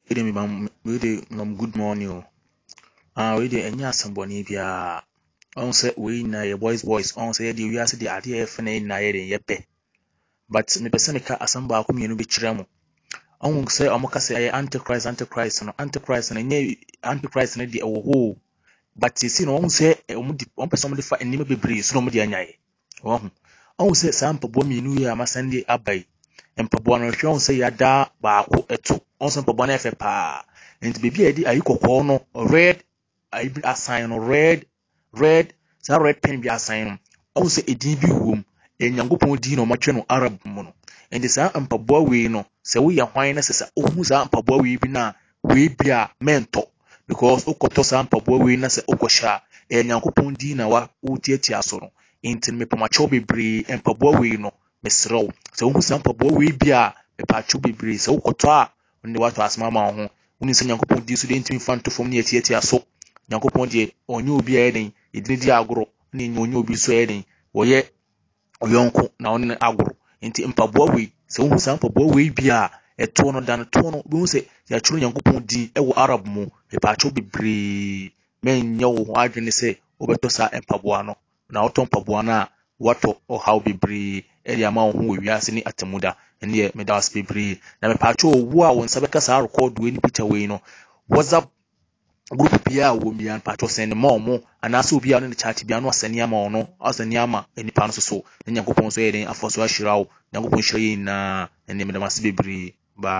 Good morning. We dey enya asɛmbɔne biara. Ɔn sɛ we na yɛ boys. Ɔn sɛ yɛde wiase de adeɛ yɛfɛ na na yɛde yɛpɛ. But mepɛ sɛ meka asɛm baako mmienu bi kyerɛ mo. Ɔn sɛ ɔmo ka sɛ ɛyɛ antichrist no. Antichrist no nyɛ antichrist no de ɛwɔ hɔ. But sisi no ɔn sɛ ɔmo pɛ sɛ ɔmo de fa nneɛma bebree so na ɔmo de anyae. Ɔn sɛ saa mpaboa mmienu yi a masan de aba yi. Mpaboa no hwɛ ɔn sɛ yɛada baako ɛto. Ɔn sɛ mpaboa no yɛ fɛ paa. Nti baby a yɛde ayi kɔkɔɔ no red ayi asan no red saa red pen bi asan no ɔn sɛ edin bi wɔ mu Nyankopɔn din na ɔmatwe no Arab mu no nti saa mpaboa wei no sɛ woyɛ hwan na sɛ ohu saa mpaboa wei bi na wei bi a mɛntɔ because wokɔtɔ saa mpaboa wei na sɛ wokɔhyɛ a Nyankopɔn din na wotiatia so no nti mepamakyɛw bebree mpaboa wei no mesrɛ wo sɛ wohu saa mpaboa wei bi a mepakyɛw bebree sɛ wokɔtɔ a ne watɔ asɛm ama wo ho woni sɛ Nyankopɔn di so de ntimi fa nto fam ne yɛtiatia so Nyankopɔn deɛ ɔnyɛ obi a yɛden yɛdini di agoro ne ɔnyɛ obi so yɛden wɔyɛ ɔyɔnko na ɔne agoro nti mpaboa wei sɛ wohu saa mpaboa wei bi a ɛtoɔ no da no toɔ no wohu sɛ yɛatwerɛ Nyankopɔn din ɛwɔ Arab mu mepakyɛw bebree mɛnyɛ wo ho adwene sɛ wobɛtɔ saa mpaboa no na wotɔ mpaboa no a watɔ ɔhaw bebree ɛde ama wo ho wɔ wiase ne atemuda ɛneɛ meda wase bebree na mepakyɛw wo a wo nsa bɛka saa record wei ne picture wei no WhatsApp group biara wɔ bia mepakyɛw send ma ɔmo anaasɛ obi a ne chat bia no asɛne ama ɔno asɛne ama nipa no so ne Nyankopɔn so yɛ den afa so ahyira wo Nyankopɔn hyira yɛn nyinaa ɛneɛ meda wase bebree bye